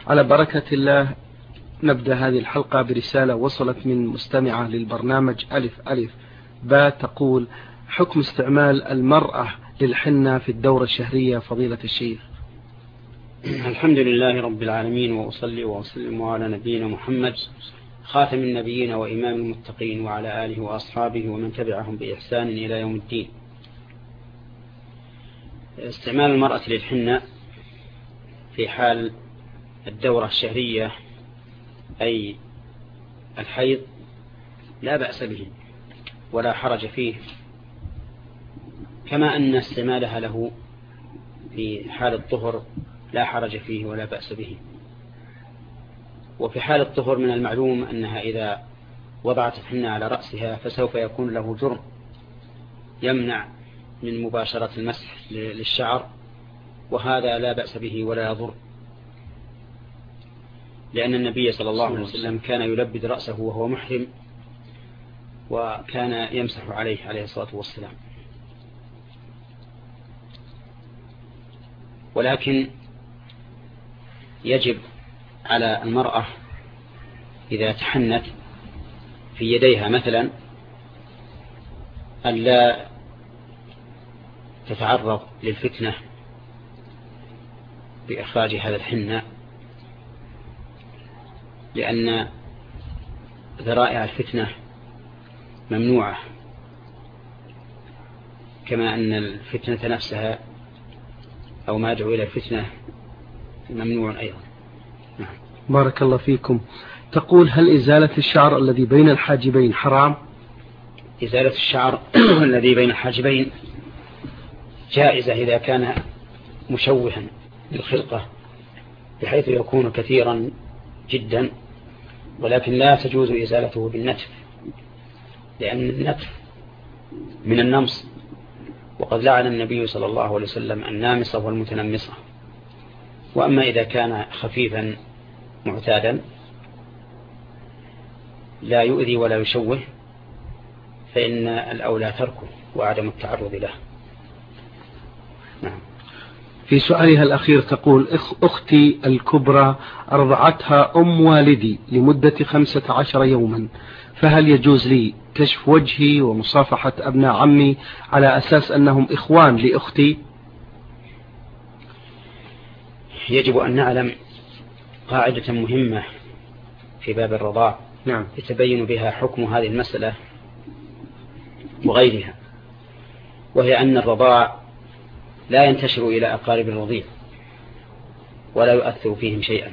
على بركة الله نبدأ هذه الحلقة برسالة وصلت من مستمعة للبرنامج ألف ألف با تقول: حكم استعمال المرأة للحنة في الدورة الشهرية فضيلة الشيخ. الحمد لله رب العالمين، وأصلي وأسلم على نبينا محمد خاتم النبيين وإمام المتقين وعلى آله وأصحابه ومن تبعهم بإحسان إلى يوم الدين. استعمال المرأة للحنة في حال الدورة الشهرية أي الحيض لا بأس به ولا حرج فيه، كما أن استعمالها له في حال الطهر لا حرج فيه ولا بأس به. وفي حال الطهر من المعلوم أنها إذا وضعت الحنة على رأسها فسوف يكون له جرم يمنع من مباشرة المسح للشعر، وهذا لا بأس به ولا يضر، لأن النبي صلى الله عليه وسلم كان يلبد رأسه وهو محرم وكان يمسح عليه الصلاة والسلام. ولكن يجب على المرأة إذا تحنت في يديها مثلا أن لا تتعرض للفتنة بإخراج هذا الحنة، لأن ذرائع الفتنة ممنوعة، كما أن الفتنة نفسها أو ما يدعو إلى الفتنة ممنوع أيضا. بارك الله فيكم. تقول: هل إزالة الشعر الذي بين الحاجبين حرام؟ إزالة الشعر الذي بين الحاجبين جائزة إذا كان مشوها للخلقة بحيث يكون كثيرا جدا، ولكن لا تجوز إزالته بالنتف، لأن النتف من النمص، وقد لعن النبي صلى الله عليه وسلم النامصة والمتنمصة. وأما إذا كان خفيفا معتادا لا يؤذي ولا يشوه فإن الأولى تركه وعدم التعرض له. نعم. في سؤالها الأخير تقول: أختي الكبرى أرضعتها أم والدي لمدة 15 يوما، فهل يجوز لي كشف وجهي ومصافحة أبناء عمي على أساس أنهم إخوان لأختي؟ يجب أن نعلم قاعدة مهمة في باب الرضاع يتبين بها حكم هذه المسألة وغيرها، وهي أن الرضاع لا ينتشر إلى أقارب الرضيع ولا يؤثر فيهم شيئا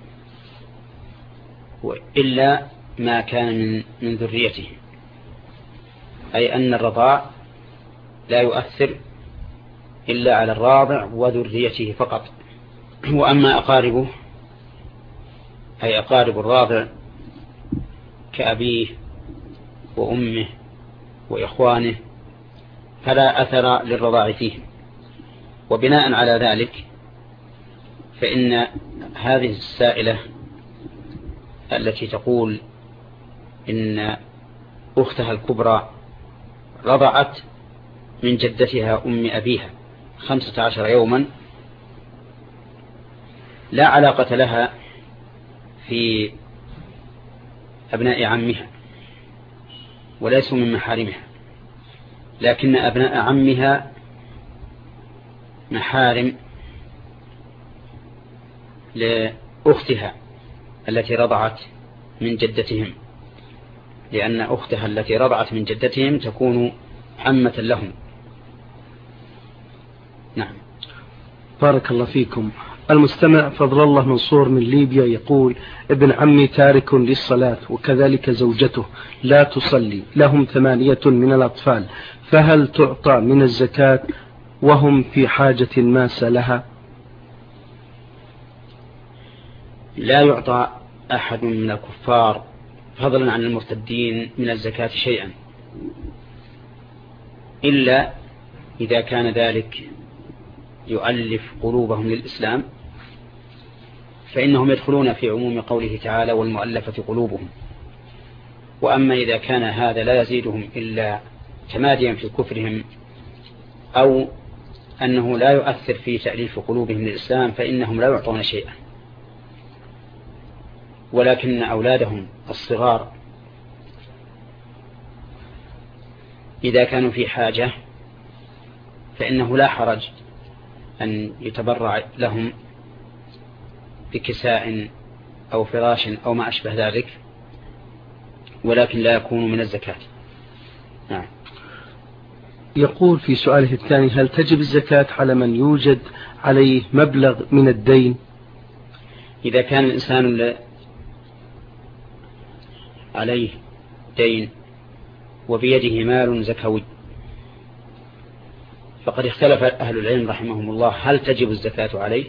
إلا ما كان من ذريته، أي أن الرضاع لا يؤثر إلا على الراضع وذريته فقط. وأما أقاربه أي أقارب الراضع كأبيه وأمه وإخوانه فلا أثر للرضاع فيه. وبناء على ذلك فإن هذه السائلة التي تقول إن أختها الكبرى رضعت من جدتها أم أبيها 15 يوما لا علاقة لها في أبناء عمها وليسوا من محارمها، لكن أبناء عمها محارم لأختها التي رضعت من جدتهم، لأن أختها التي رضعت من جدتهم تكون عمة لهم. نعم. بارك الله فيكم. المستمع فضل الله منصور من ليبيا يقول: ابن عمي تارك للصلاة وكذلك زوجته لا تصلي، لهم 8 من الأطفال، فهل تعطى من الزكاة وهم في حاجة ماسة لها؟ لا يعطى أحد من الكفار فضلا عن المرتدين من الزكاة شيئا، إلا إذا كان ذلك يؤلف قلوبهم للإسلام فإنهم يدخلون في عموم قوله تعالى: والمؤلفة قلوبهم. وأما إذا كان هذا لا يزيدهم إلا تماديا في كفرهم أو أنه لا يؤثر في تأليف قلوبهم للإسلام فإنهم لا يعطون شيئا. ولكن أولادهم الصغار إذا كانوا في حاجة فإنه لا حرج أن يتبرع لهم بكساء أو فراش أو ما أشبه ذلك، ولكن لا يكون من الزكاة. نعم. يقول في سؤاله الثاني: هل تجب الزكاة على من يوجد عليه مبلغ من الدين؟ إذا كان الإنسان عليه دين وبيده مال زكوي فقد اختلف أهل العلم رحمهم الله هل تجب الزكاة عليه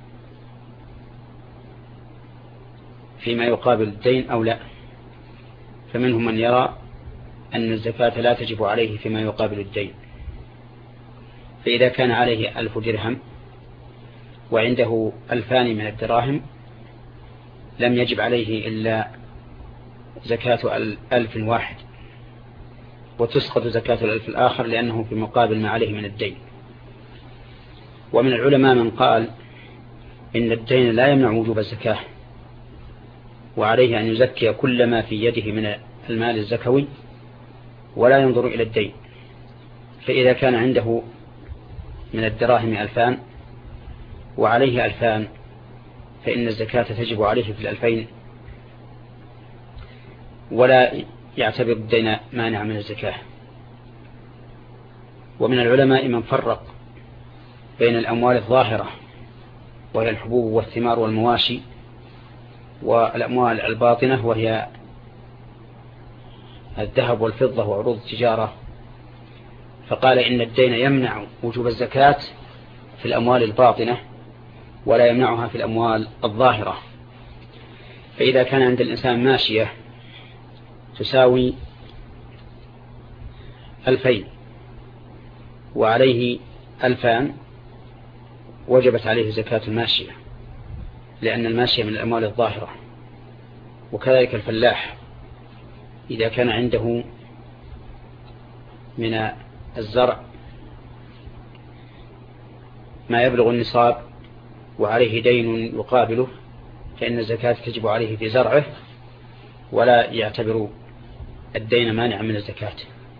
فيما يقابل الدين أو لا. فمنهم من يرى أن الزكاة لا تجب عليه فيما يقابل الدين، فإذا كان عليه 1000 درهم وعنده 2000 من الدراهم لم يجب عليه إلا زكاة 1000 واحد، وتسقط زكاة 1000 الآخر لأنه في مقابل ما عليه من الدين. ومن العلماء من قال إن الدين لا يمنع وجوب الزكاة، وعليه أن يزكي كل ما في يده من المال الزكوي ولا ينظر إلى الدين. فإذا كان عنده من الدراهم 2000 وعليه 2000 فإن الزكاة تجب عليه في 2000 ولا يعتبر الدين مانع من الزكاة. ومن العلماء من فرق بين الأموال الظاهرة وهي الحبوب والثمار والمواشي والأموال الباطنة وهي الذهب والفضة وعروض التجارة، فقال إن الدين يمنع وجوب الزكاة في الأموال الباطنة ولا يمنعها في الأموال الظاهرة. فإذا كان عند الإنسان ماشية تساوي 2000 وعليه 2000 وجبت عليه زكاة الماشية لأن الماشية من الأموال الظاهرة. وكذلك الفلاح إذا كان عنده من الزرع ما يبلغ النصاب وعليه دين يقابله فإن الزكاة تجب عليه في زرعه ولا يعتبر الدين مانع من الزكاة.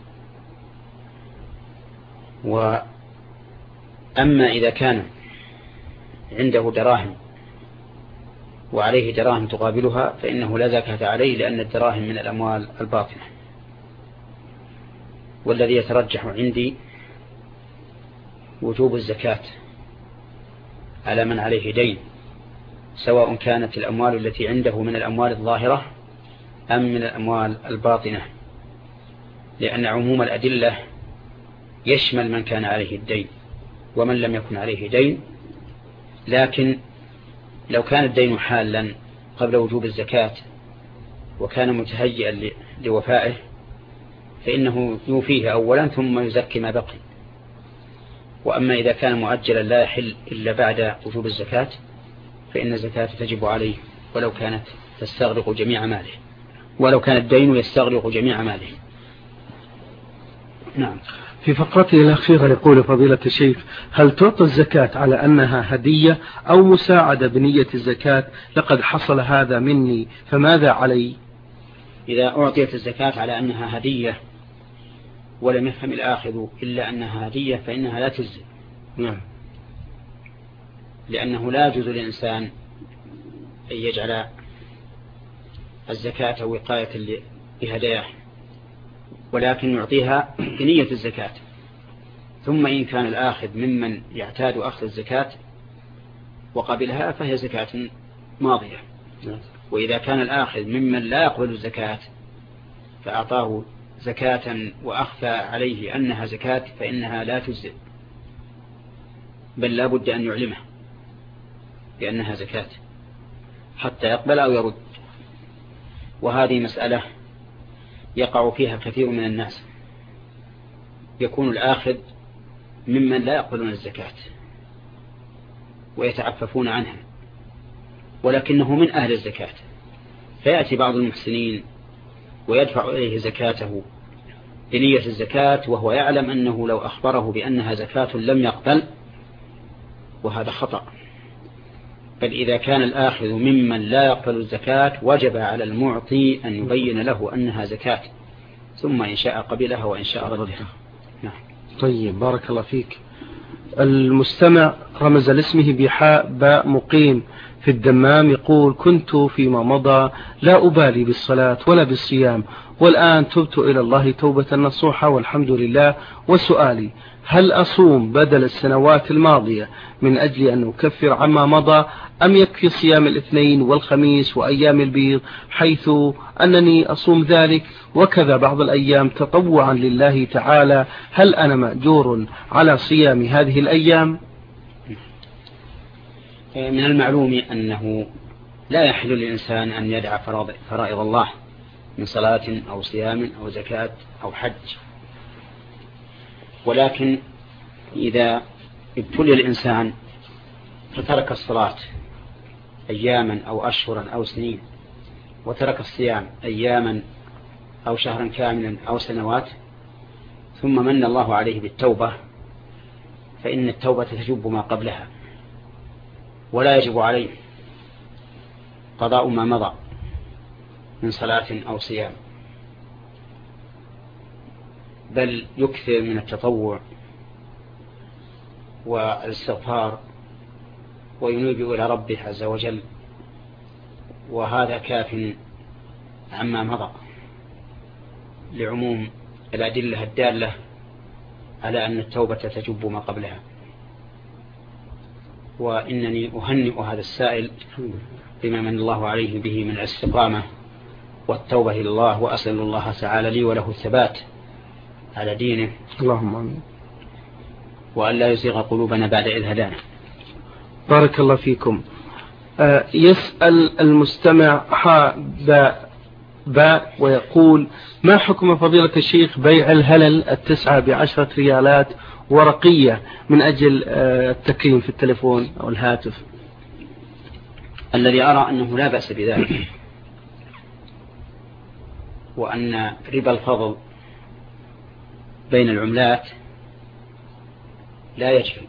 وأما إذا كان عنده دراهم وعليه دراهم تقابلها فإنه لا زكاة عليه لأن الدراهم من الأموال الباطنة. والذي يترجح عندي وجوب الزكاة على من عليه دين سواء كانت الأموال التي عنده من الأموال الظاهرة أم من الأموال الباطنة، لأن عموم الأدلة يشمل من كان عليه الدين ومن لم يكن عليه دين. لكن لو كان الدين حالا قبل وجوب الزكاة وكان متهيئا لوفائه فإنه يوفيه أولا ثم يزكي ما بقي. وأما إذا كان مؤجلا لا يحل إلا بعد وجوب الزكاة فإن الزكاة تجب عليه ولو كانت تستغرق جميع ماله، ولو كان الدين يستغرق جميع ماله. نعم. في فقرته الأخيرة يقول فضيلة الشيخ: هل تعطى الزكاة على أنها هدية أو مساعدة بنية الزكاة؟ لقد حصل هذا مني فماذا علي؟ إذا أعطيت الزكاة على أنها هدية ولم يفهم الآخذ إلا أنها هدية فإنها لا تجزي. نعم. لأنه لا يجوز للإنسان أن يجعل الزكاة وقاية لهداياه، ولكن يعطيها بنية الزكاة. ثم إن كان الآخذ ممن يعتاد أخذ الزكاة وقبلها فهي زكاة ماضية. وإذا كان الآخذ ممن لا يقبل الزكاة فأعطاه زكاة وأخفى عليه أنها زكاة فإنها لا تجزئ، بل لا بد أن يعلمه بأنها زكاة حتى يقبل أو يرد. وهذه مسألة يقع فيها كثير من الناس، يكون الآخذ ممن لا يقبلون الزكاة ويتعففون عنها ولكنه من أهل الزكاة، فيأتي بعض المحسنين ويدفع إليه زكاته بنية الزكاة وهو يعلم أنه لو أخبره بأنها زكاة لم يقبل، وهذا خطأ. بل إذا كان الآخذ ممن لا يقبل الزكاة وجب على المعطي أن يبين له أنها زكاة، ثم إن شاء قبلها وإن شاء ردها. نعم. طيب بارك الله فيك. المستمع رمز لاسمه بحاء باء مقيم في الدمام، يقول: كنت فيما مضى لا أبالي بالصلاة ولا بالصيام، والآن تبت إلى الله توبة نصوحة والحمد لله، وسؤالي: هل أصوم بدل السنوات الماضية من أجل أن أكفر عما مضى، أم يكفي صيام الاثنين والخميس وأيام البيض، حيث أنني أصوم ذلك وكذا بعض الأيام تطوعا لله تعالى؟ هل أنا مأجور على صيام هذه الأيام؟ من المعلوم أنه لا يحل للإنسان أن يدع فرائض الله من صلاة أو صيام أو زكاة أو حج، ولكن إذا ابتلي الإنسان فترك الصلاة أياما أو أشهرا أو سنين، وترك الصيام أياما أو شهرا كاملا أو سنوات، ثم من الله عليه بالتوبة، فإن التوبة تجب ما قبلها، ولا يجب عليه قضاء ما مضى من صلاة أو صيام، بل يكثر من التطوع والاستغفار وينيب إلى ربه عز وجل، وهذا كاف عما مضى لعموم الأدلة الدالة على أن التوبة تجب ما قبلها. وإنني أهنئ هذا السائل بما من الله عليه به من الاستقامة والتوبة إلى الله، وأسأل الله تعالى لي وله الثبات على دينه، اللهم آمين، وأن لا يزيغ قلوبنا بعد إذ هدانا. بارك الله فيكم. يسأل المستمع باء ويقول: ما حكم فضيلة الشيخ بيع الهلل 9 ب10 ريالات ورقية من أجل التكريم في التلفون أو الهاتف؟ الذي أرى أنه لا بأس بذلك، وأن ربا الفضل بين العملات لا يجري،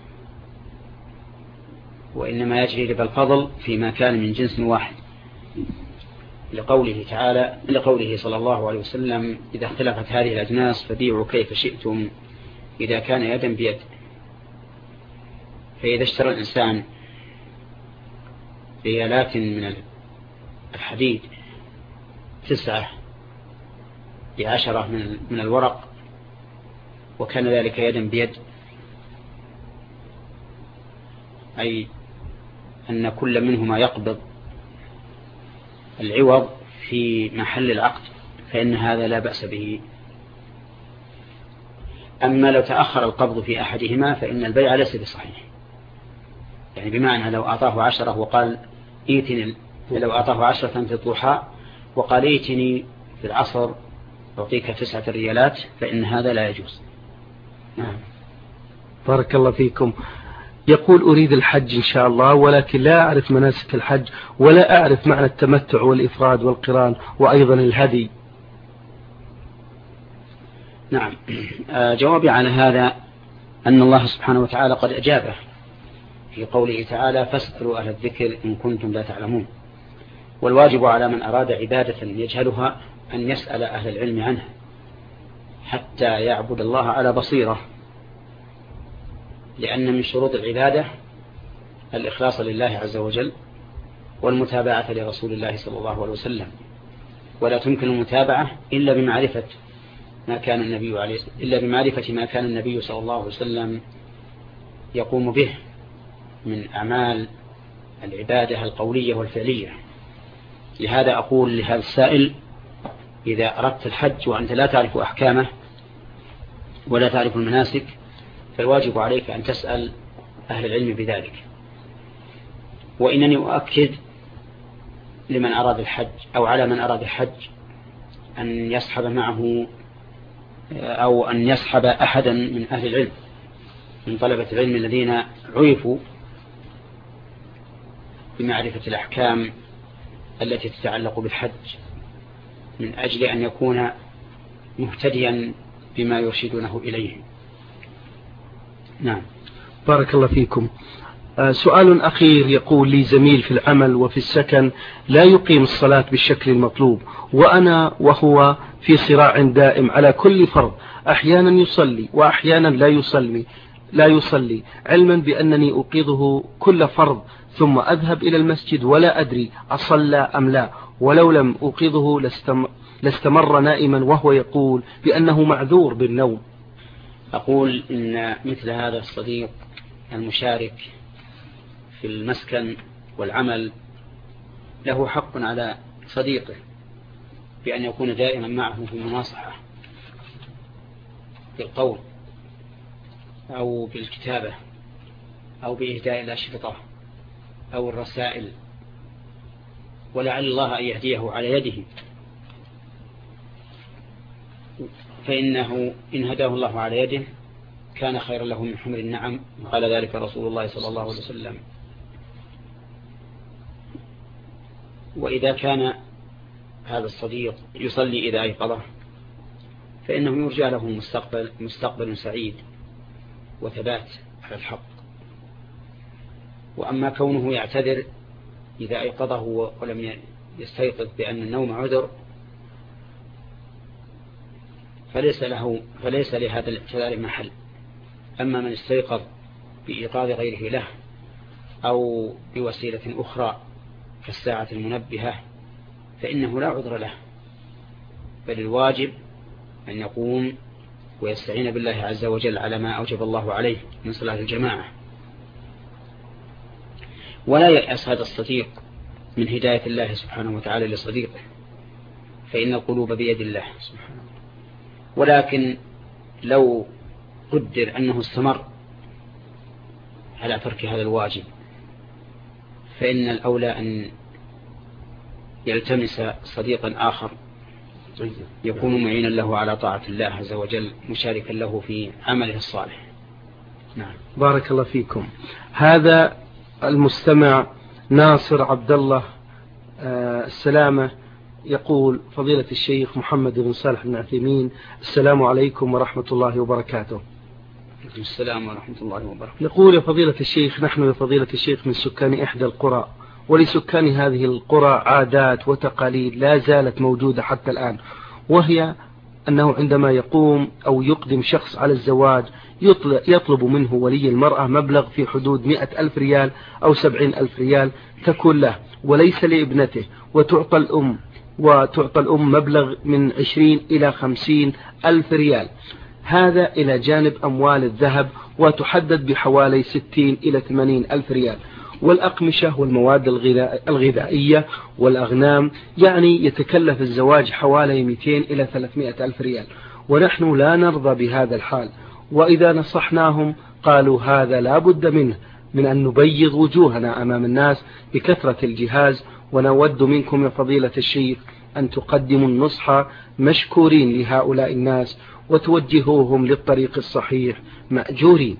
وإنما يجري ربا الفضل فيما كان من جنس واحد، لقوله صلى الله عليه وسلم: إذا اختلفت هذه الأجناس فبيعوا كيف شئتم إذا كان يدا بيد. فإذا اشترى الإنسان ريالات من الحديد 9 ب10 من الورق، وكان ذلك يدا بيد، أي أن كل منهما يقبض العوض في محل العقد، فإن هذا لا بأس به. أما لو تأخر القبض في أحدهما فإن البيع ليس بصحيح، يعني بمعنى لو أعطاه 10 وقال إيتني، لو أعطاه 10 في الضحى وقال إيتني في العصر أعطيك 9 ريالات، فإن هذا لا يجوز. نعم. بارك الله فيكم. يقول: أريد الحج إن شاء الله، ولكن لا أعرف مناسك الحج، ولا أعرف معنى التمتع والإفراد والقران وأيضا الهدي. نعم. جوابي على هذا أن الله سبحانه وتعالى قد أجابه في قوله تعالى: فاسألوا أهل الذكر إن كنتم لا تعلمون. والواجب على من أراد عبادة يجهلها أن يسأل أهل العلم عنها حتى يعبد الله على بصيرة، لأن من شروط العبادة الإخلاص لله عز وجل والمتابعة لرسول الله صلى الله عليه وسلم، ولا تمكن المتابعة إلا بمعرفة ما كان النبي صلى الله عليه وسلم يقوم به من أعمال العبادة القولية والفعلية. لهذا أقول لهذا السائل: إذا أردت الحج وأنت لا تعرف أحكامه ولا تعرف المناسك، فالواجب عليك أن تسأل أهل العلم بذلك. وإنني أؤكد لمن أراد الحج أو على من أراد الحج أن يصحب معه أو أن يصحب أحدا من أهل العلم من طلبة العلم الذين عرفوا بمعرفة الأحكام التي تتعلق بالحج، من أجل أن يكون مهتديا بما يرشدونه إليه. نعم. بارك الله فيكم. سؤال أخير، يقول لي زميل في العمل وفي السكن لا يقيم الصلاة بالشكل المطلوب، وأنا وهو في صراع دائم على كل فرض، أحيانا يصلي وأحيانا لا يصلي علما بأنني أوقظه كل فرض ثم أذهب إلى المسجد ولا أدري أصلى أم لا، ولو لم أوقظه لاستمر نائما وهو يقول بأنه معذور بالنوم. أقول إن مثل هذا الصديق المشارك في المسكن والعمل له حق على صديقه بأن يكون دائما معه في المناصحة بالقول أو بالكتابة أو بإهداء الأشرطة أو الرسائل، ولعل الله أن يهديه على يده، فإنه إن هداه الله على يده كان خيرا له من حمر النعم، قال ذلك رسول الله صلى الله عليه وسلم. وإذا كان هذا الصديق يصلي إذا أيقظه فإنه يرجى له مستقبل سعيد وثبات على الحق. وأما كونه يعتذر إذا أيقظه ولم يستيقظ بأن النوم عذر فليس لهذا الاعتذار محل. أما من استيقظ بإيقاظ غيره له أو بوسيلة أخرى كالساعة المنبهة فإنه لا عذر له، بل الواجب أن يقوم ويستعين بالله عز وجل على ما أوجب الله عليه من صلاة الجماعة. ولا يأس هذا الصديق من هداية الله سبحانه وتعالى لصديقه، فإن القلوب بيد الله سبحانه. ولكن لو قدر أنه استمر على ترك هذا الواجب فإن الأولى أن يلتمس صديقا آخر يكون معينا له على طاعة الله عز وجل مشاركا له في عمله الصالح. نعم. بارك الله فيكم. هذا المستمع ناصر عبد الله السلامة يقول: فضيلة الشيخ محمد بن صالح بن عثيمين، السلام عليكم ورحمة الله وبركاته. السلام ورحمة الله وبركاته. يقول: يا فضيلة الشيخ، نحن يا فضيلة الشيخ من سكان إحدى القرى، ولسكان هذه القرى عادات وتقاليد لا زالت موجودة حتى الآن، وهي أنه عندما يقوم أو يقدم شخص على الزواج يطلب منه ولي المرأة مبلغ في حدود 100,000 ريال أو 70,000 ريال تكون له وليس لابنته، وتعطى الأم مبلغ من 20 إلى 50,000 ريال، هذا إلى جانب أموال الذهب وتحدد بحوالي 60 إلى 80,000 ريال، والأقمشة والمواد الغذائية والأغنام، يعني يتكلف الزواج حوالي 200 إلى 300,000 ريال، ونحن لا نرضى بهذا الحال. وإذا نصحناهم قالوا هذا لا بد منه، من أن نبيض وجوهنا أمام الناس بكثرة الجهاز، ونود منكم يا فضيلة الشيخ أن تقدموا النصح مشكورين لهؤلاء الناس وتوجهوهم للطريق الصحيح مأجورين.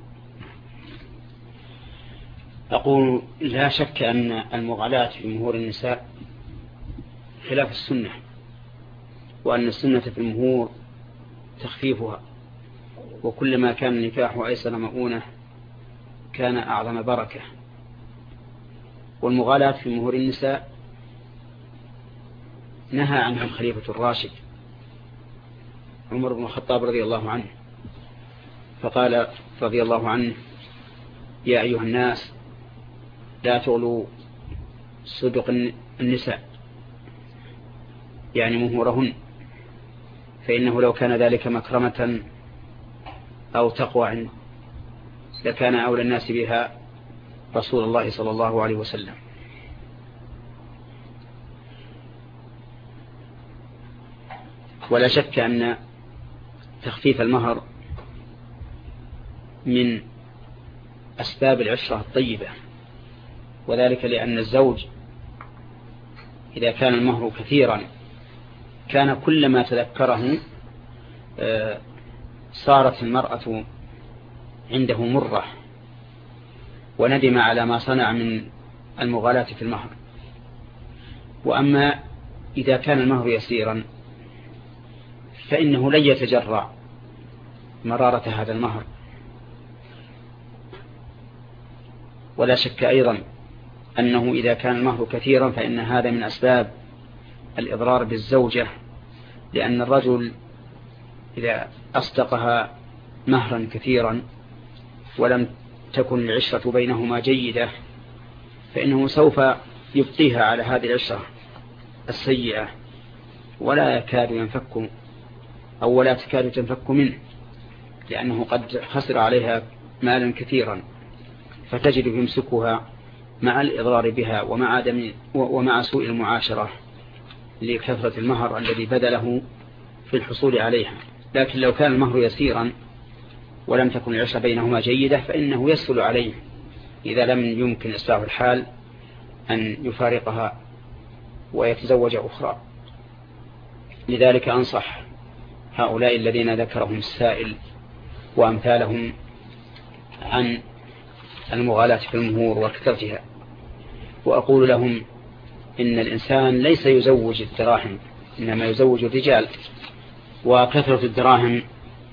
أقول: لا شك أن المغالاة في مهور النساء خلاف السنة، وأن السنة في المهور تخفيفها، وكلما كان النكاح أيسر مؤونة كان أعظم بركة. والمغالاة في مهور النساء نهى عنها الخليفة الراشد عمر بن الخطاب رضي الله عنه، فقال رضي الله عنه: يا أيها الناس لا تغلوا صدق النساء، يعني مهورهن، فإنه لو كان ذلك مكرمة أو تقوى لكان أولى الناس بها رسول الله صلى الله عليه وسلم. ولا شك أن تخفيف المهر من أسباب العشرة الطيبة، وذلك لأن الزوج إذا كان المهر كثيرا كان كلما تذكره صارت المرأة عنده مرة وندم على ما صنع من المغالاة في المهر. وأما إذا كان المهر يسيرا فإنه لن يتجرع مرارة هذا المهر، ولا شك أيضا أنه إذا كان المهر كثيرا فإن هذا من أسباب الإضرار بالزوجة، لأن الرجل إذا أصدقها مهرا كثيرا ولم تكن العشرة بينهما جيدة فإنه سوف يبقيها على هذه العشرة السيئة ولا يكاد ينفك أو ولا تكاد تنفك منه، لأنه قد خسر عليها مالا كثيرا، فتجد يمسكها مع الإضرار بها ومع سوء المعاشرة لكثرة المهر الذي بذله في الحصول عليها. لكن لو كان المهر يسيرا ولم تكن العشرة بينهما جيدة فإنه يسهل عليه إذا لم يمكن إصلاح الحال أن يفارقها ويتزوج أخرى. لذلك أنصح هؤلاء الذين ذكرهم السائل وأمثالهم عن المغالاة في المهور وكثرتها، وأقول لهم إن الإنسان ليس يزوج الدراهم إنما يزوج الرجال، وكثرة الدراهم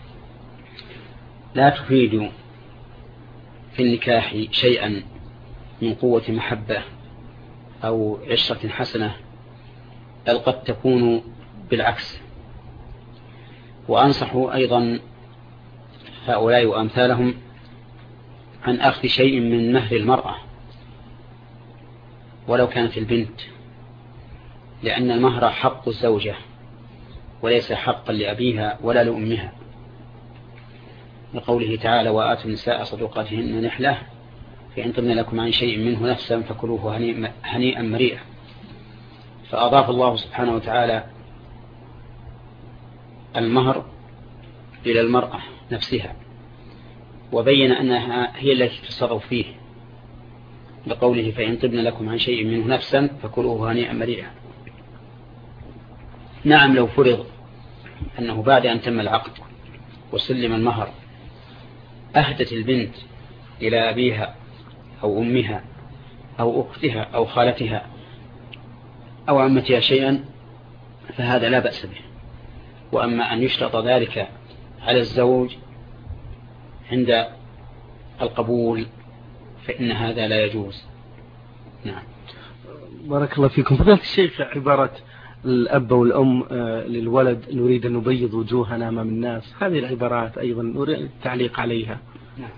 لا تفيد في النكاح شيئا من قوة محبة أو عشرة حسنة، بل قد تكون بالعكس. وأنصح أيضا هؤلاء وأمثالهم عن أخذ شيء من مهر المرأة ولو كانت البنت، لأن المهر حق الزوجة وليس حقا لأبيها ولا لأمها، لقوله تعالى وآتوا النساء صدقاتهن نحلة فإن طبن لكم عن شيء منه نفسا فكلوه هنيئا مريئا. فأضاف الله سبحانه وتعالى المهر إلى المرأة نفسها وبين أنها هي التي تتصرف فيه، لقوله فإن طبن لكم عن شيء منه نفسا فكلوه هنيئا مريئا. نعم لو فرض أنه بعد أن تم العقد وسلم المهر أهدت البنت إلى أبيها أو أمها أو أختها أو خالتها أو عمتها شيئا فهذا لا بأس به. وأما أن يشترط ذلك على الزوج عند القبول فإن هذا لا يجوز. نعم. بارك الله فيكم. فضيلة الشيخ، عبارة الأب والأم للولد نريد أن نبيض وجوهنا أمام الناس، هذه العبارات أيضا نريد التعليق عليها. نعم.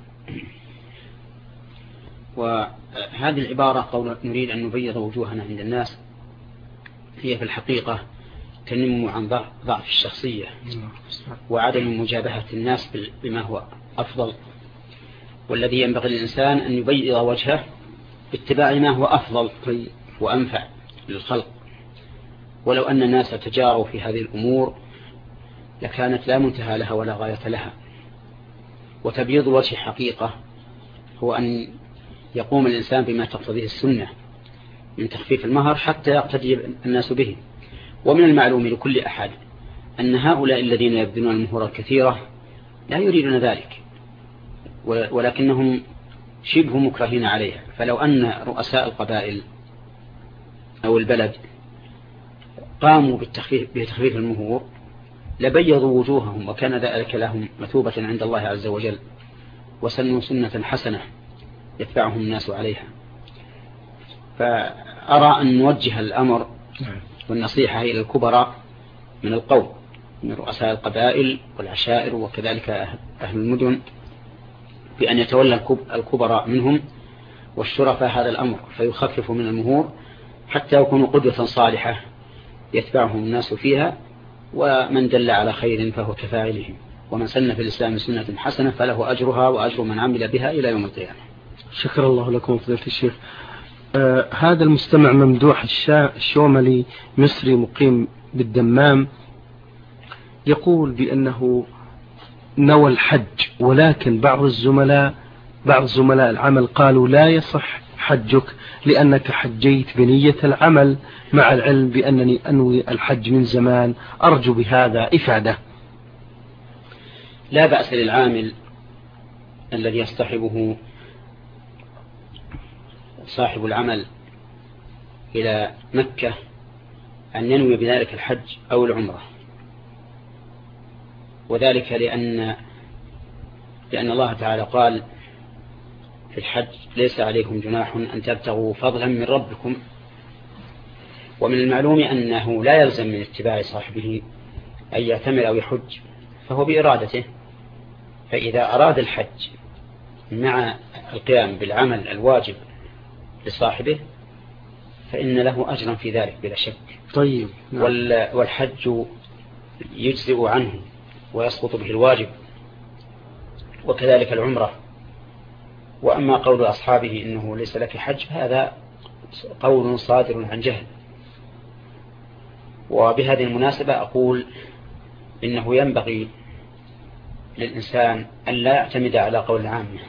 وهذه العبارة قول نريد أن نبيض وجوهنا عند الناس هي في الحقيقة تنم عن ضعف الشخصية وعدم مجابهة الناس بما هو أفضل، والذي ينبغي للإنسان أن يبيض وجهه باتباع ما هو أفضل وأنفع للخلق. ولو أن الناس تجاروا في هذه الأمور لكانت لا منتهى لها ولا غاية لها. وتبييض الوجه حقيقة هو أن يقوم الإنسان بما تقتضيه السنة من تخفيف المهر حتى يقتدي الناس به. ومن المعلوم لكل أحد أن هؤلاء الذين يبذلون المهور الكثيرة لا يريدون ذلك، ولكنهم شبه مكرهين عليها. فلو أن رؤساء القبائل أو البلد قاموا بتخفيف المهور لبيضوا وجوههم وكان ذلك لهم مثوبة عند الله عز وجل، وسنوا سنة حسنة يتبعهم الناس عليها. فأرى أن نوجه الأمر والنصيحة إلى الكبراء من القوم من رؤساء القبائل والعشائر وكذلك أهل المدن بأن يتولى الكبراء منهم والشرفاء هذا الأمر فيخففوا من المهور حتى يكونوا قدوة صالحة يتبعهم الناس فيها، ومن دل على خير فهو كفاعله، ومن سن في الإسلام سنة حسنة فله أجرها وأجر من عمل بها إلى يوم القيامة. شكر الله لكم فضيلة الشيخ. هذا المستمع ممدوح الشوملي مصري مقيم بالدمام يقول بأنه نوى الحج، ولكن بعض زملاء العمل قالوا لا يصح حجك لأنك حجيت بنية العمل، مع العلم بأنني أنوي الحج من زمان، أرجو بهذا إفادة. لا بأس للعامل الذي يصطحبه صاحب العمل إلى مكة أن ينوي بذلك الحج أو العمرة، وذلك لأن الله تعالى قال في الحج ليس عليكم جناح أن تبتغوا فضلا من ربكم. ومن المعلوم أنه لا يلزم من اتباع صاحبه أن يعتمر أو يحج، فهو بإرادته. فإذا أراد الحج مع القيام بالعمل الواجب لصاحبه فإن له أجرا في ذلك بلا شك. طيب. والحج يجزئ عنه ويسقط به الواجب، وكذلك العمرة. وأما قول أصحابه إنه ليس لك حج هذا قول صادر عن جهل. وبهذه المناسبة أقول إنه ينبغي للإنسان أن لا يعتمد على قول العامة،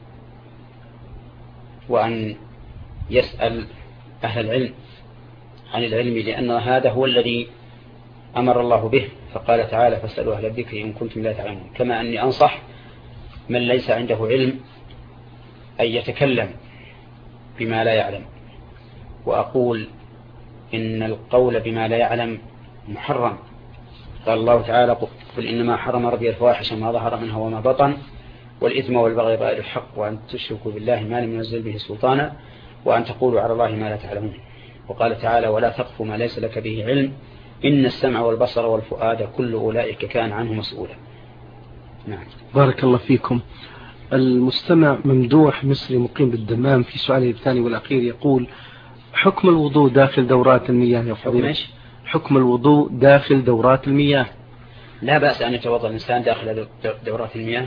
وأن يسأل أهل العلم عن العلم، لأن هذا هو الذي أمر الله به، فقال تعالى فاسألوا أهل الذكر إن كنتم لا تعلمون. كما أني أنصح من ليس عنده علم أن يتكلم بما لا يعلم، وأقول إن القول بما لا يعلم محرم. قال الله تعالى قل إنما حرم ربي الفواحش ما ظهر منها وما بطن والإثم والبغي بغير الحق وأن تشركوا بالله ما لم ينزل به سلطانا وأن تقولوا على الله ما لا تعلمون. وقال تعالى ولا تقف ما ليس لك به علم إن السمع والبصر والفؤاد كل أولئك كان عنه مسؤولا. نعم. بارك الله فيكم. المستمع ممدوح مصري مقيم بالدمام في سؤاله الثاني والأخير يقول حكم الوضوء داخل دورات المياه يا فضيلة؟ حكم الوضوء داخل دورات المياه. لا بأس أن يتوضأ الإنسان داخل دورات المياه،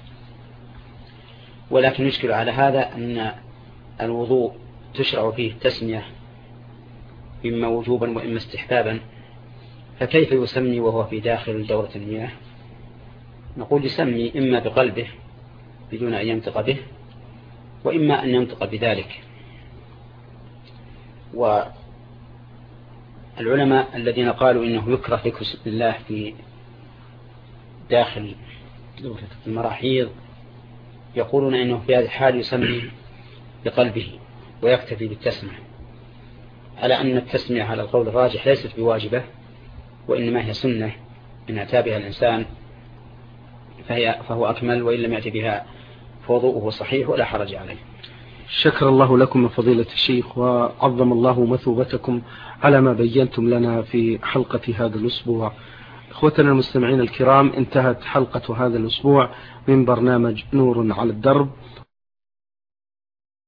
ولكن يشكل على هذا أن الوضوء تشرع فيه التسمية إما وجوبا وإما استحبابا، فكيف يسمي وهو في داخل دورة المياه؟ نقول يسمي إما بقلبه بدون أن ينطق به، وإما أن ينطق بذلك. والعلماء الذين قالوا إنه يكره ذكر اسم الله في داخل المراحيض يقولون إنه في هذه الحال يسمي بقلبه ويكتفي بالتسمية، على أن التسمية على القول الراجح ليست بواجبة، وإنما هي سنة إن أتى بها الإنسان فهو أكمل، وإن لم يأتي بها فوضوءه صحيح ولا حرج عليه. شكر الله لكم من فضيلة الشيخ، وعظم الله مثوبتكم على ما بينتم لنا في حلقة هذا الأسبوع. إخوتنا المستمعين الكرام، انتهت حلقة هذا الأسبوع من برنامج نور على الدرب.